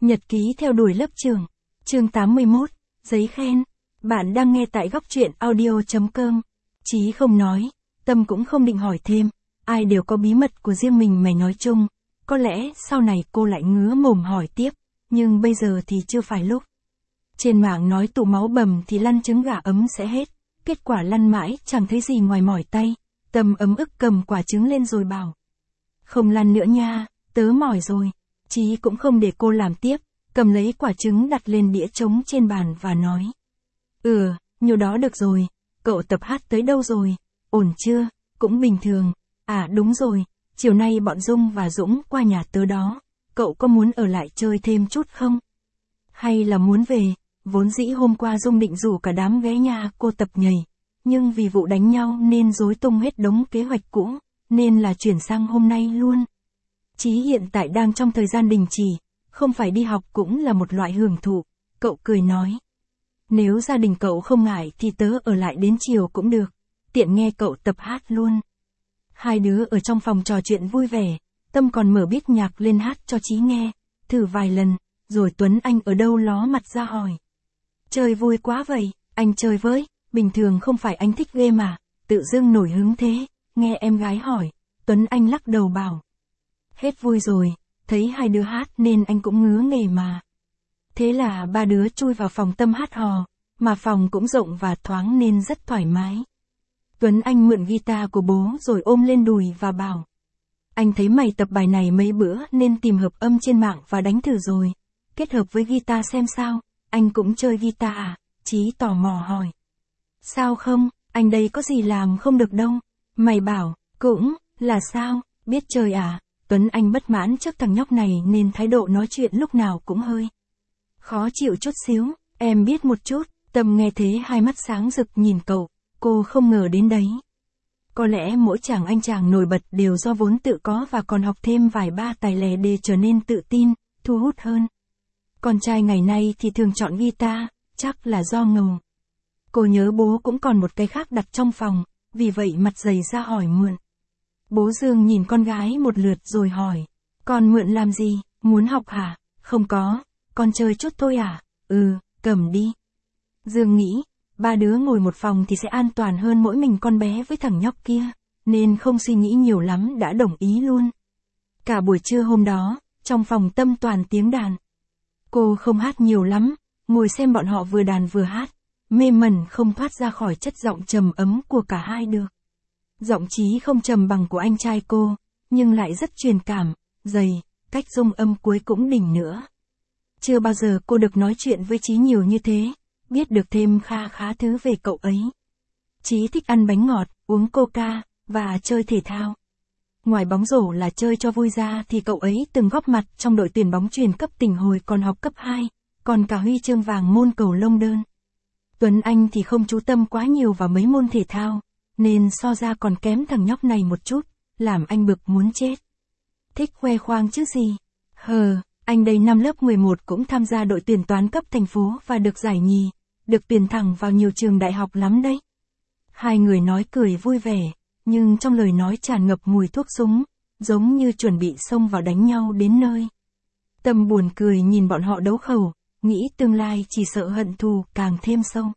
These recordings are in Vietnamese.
Nhật ký theo đuổi lớp trưởng. Chương 81, giấy khen. Bạn đang nghe tại góc truyện audio.com. Chí không nói, Tâm cũng không định hỏi thêm, ai đều có bí mật của riêng mình mày nói chung. Có lẽ sau này cô lại ngứa mồm hỏi tiếp, nhưng bây giờ thì chưa phải lúc. Trên mạng nói tụ máu bầm thì lăn trứng gà ấm sẽ hết, kết quả lăn mãi chẳng thấy gì ngoài mỏi tay. Tâm ấm ức cầm quả trứng lên rồi bảo. Không lăn nữa nha, tớ mỏi rồi. Chí cũng không để cô làm tiếp, cầm lấy quả trứng đặt lên đĩa trống trên bàn và nói. Nhiêu đó được rồi, cậu tập hát tới đâu rồi, ổn chưa, cũng bình thường. À đúng rồi, chiều nay bọn Dung và Dũng qua nhà tớ đó, cậu có muốn ở lại chơi thêm chút không? Hay là muốn về, vốn dĩ hôm qua Dung định rủ cả đám ghé nhà cô tập nhảy, nhưng vì vụ đánh nhau nên rối tung hết đống kế hoạch cũ, nên là chuyển sang hôm nay luôn. Chí hiện tại đang trong thời gian đình chỉ, không phải đi học cũng là một loại hưởng thụ, cậu cười nói. Nếu gia đình cậu không ngại thì tớ ở lại đến chiều cũng được, tiện nghe cậu tập hát luôn. Hai đứa ở trong phòng trò chuyện vui vẻ, Tâm còn mở beat nhạc lên hát cho Chí nghe, thử vài lần, rồi Tuấn Anh ở đâu ló mặt ra hỏi. Chơi vui quá vậy, anh chơi với, bình thường không phải anh thích game mà, tự dưng nổi hứng thế, nghe em gái hỏi, Tuấn Anh lắc đầu bảo. Hết vui rồi, thấy hai đứa hát nên anh cũng ngứa nghề mà. Thế là ba đứa chui vào phòng Tâm hát hò, mà phòng cũng rộng và thoáng nên rất thoải mái. Tuấn Anh mượn guitar của bố rồi ôm lên đùi và bảo. Anh thấy mày tập bài này mấy bữa nên tìm hợp âm trên mạng và đánh thử rồi. Kết hợp với guitar xem sao, anh cũng chơi guitar à? Chí tò mò hỏi. Sao không, anh đây có gì làm không được đâu. Mày bảo, cũng, là sao, biết chơi à? Tuấn Anh bất mãn trước thằng nhóc này nên thái độ nói chuyện lúc nào cũng hơi khó chịu chút xíu, em biết một chút. Tâm nghe thế hai mắt sáng rực nhìn cậu, cô không ngờ đến đấy. Có lẽ mỗi chàng anh chàng nổi bật đều do vốn tự có và còn học thêm vài ba tài lẻ để trở nên tự tin, thu hút hơn. Con trai ngày nay thì thường chọn guitar, chắc là do ngầu. Cô nhớ bố cũng còn một cái khác đặt trong phòng, vì vậy mặt dày ra hỏi mượn. Bố Dương nhìn con gái một lượt rồi hỏi, con mượn làm gì, muốn học hả? Không có, con chơi chút thôi à? Cầm đi. Dương nghĩ, ba đứa ngồi một phòng thì sẽ an toàn hơn mỗi mình con bé với thằng nhóc kia, nên không suy nghĩ nhiều lắm đã đồng ý luôn. Cả buổi trưa hôm đó, trong phòng Tâm toàn tiếng đàn. Cô không hát nhiều lắm, ngồi xem bọn họ vừa đàn vừa hát, mê mẩn không thoát ra khỏi chất giọng trầm ấm của cả hai được. Giọng Chí không trầm bằng của anh trai cô, nhưng lại rất truyền cảm, dày, cách rung âm cuối cũng đỉnh nữa. Chưa bao giờ cô được nói chuyện với Chí nhiều như thế, biết được thêm kha khá thứ về cậu ấy. Chí thích ăn bánh ngọt, uống coca, và chơi thể thao. Ngoài bóng rổ là chơi cho vui ra thì cậu ấy từng góp mặt trong đội tuyển bóng chuyền cấp tỉnh hồi còn học cấp 2, còn cả huy chương vàng môn cầu lông đơn. Tuấn Anh thì không chú tâm quá nhiều vào mấy môn thể thao, nên so ra còn kém thằng nhóc này một chút, làm anh bực muốn chết. Thích khoe khoang chứ gì. Anh đây năm lớp 11 cũng tham gia đội tuyển toán cấp thành phố và được giải nhì, được tuyển thẳng vào nhiều trường đại học lắm đấy. Hai người nói cười vui vẻ, nhưng trong lời nói tràn ngập mùi thuốc súng, giống như chuẩn bị xông vào đánh nhau đến nơi. Tâm buồn cười nhìn bọn họ đấu khẩu, nghĩ tương lai chỉ sợ hận thù càng thêm sâu.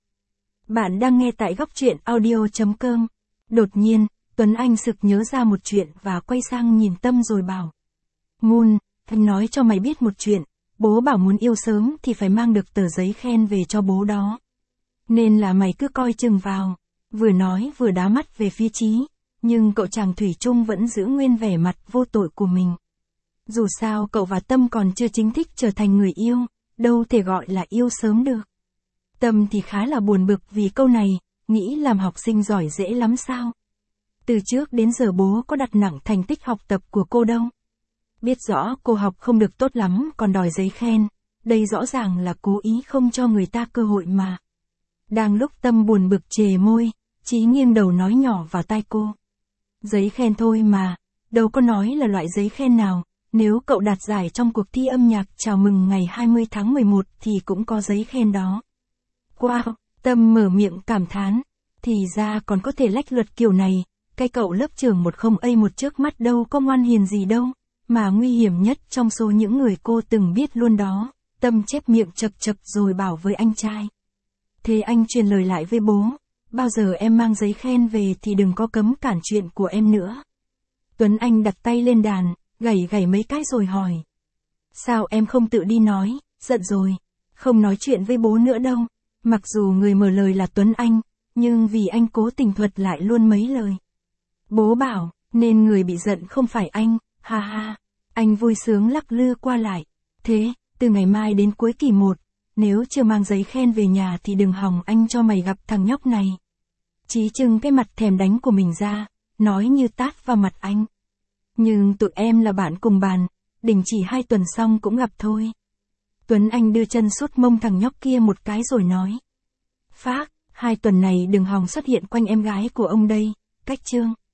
Bạn đang nghe tại góc truyện audio.com. Đột nhiên, Tuấn Anh sực nhớ ra một chuyện và quay sang nhìn Tâm rồi bảo. Ngôn, anh nói cho mày biết một chuyện, bố bảo muốn yêu sớm thì phải mang được tờ giấy khen về cho bố đó. Nên là mày cứ coi chừng vào. Vừa nói vừa đá mắt về phía Chí, nhưng cậu chàng thủy chung vẫn giữ nguyên vẻ mặt vô tội của mình. Dù sao cậu và Tâm còn chưa chính thức trở thành người yêu, đâu thể gọi là yêu sớm được. Tâm thì khá là buồn bực vì câu này, nghĩ làm học sinh giỏi dễ lắm sao. Từ trước đến giờ bố có đặt nặng thành tích học tập của cô đâu. Biết rõ cô học không được tốt lắm còn đòi giấy khen, đây rõ ràng là cố ý không cho người ta cơ hội mà. Đang lúc Tâm buồn bực chề môi, Chí nghiêng đầu nói nhỏ vào tai cô. Giấy khen thôi mà, đâu có nói là loại giấy khen nào, nếu cậu đạt giải trong cuộc thi âm nhạc chào mừng ngày 20 tháng 11 thì cũng có giấy khen đó. Wow, Tâm mở miệng cảm thán, thì ra còn có thể lách luật kiểu này, cái cậu lớp trưởng 10A1 trước mắt đâu có ngoan hiền gì đâu, mà nguy hiểm nhất trong số những người cô từng biết luôn đó, Tâm chép miệng chật chật rồi bảo với anh trai. Thế anh truyền lời lại với bố, bao giờ em mang giấy khen về thì đừng có cấm cản chuyện của em nữa. Tuấn Anh đặt tay lên đàn, gảy gảy mấy cái rồi hỏi. Sao em không tự đi nói, giận rồi, không nói chuyện với bố nữa đâu. Mặc dù người mở lời là Tuấn Anh, nhưng vì anh cố tình thuật lại luôn mấy lời. Bố bảo, nên người bị giận không phải anh, ha ha. Anh vui sướng lắc lư qua lại. Thế, từ ngày mai đến cuối kỳ 1, nếu chưa mang giấy khen về nhà thì đừng hòng anh cho mày gặp thằng nhóc này. Chí trưng cái mặt thèm đánh của mình ra, nói như tát vào mặt anh. Nhưng tụi em là bạn cùng bàn, định chỉ 2 tuần xong cũng gặp thôi. Tuấn Anh đưa chân sút mông thằng nhóc kia một cái rồi nói. Phác, 2 tuần này đừng hòng xuất hiện quanh em gái của ông đây, cách chương.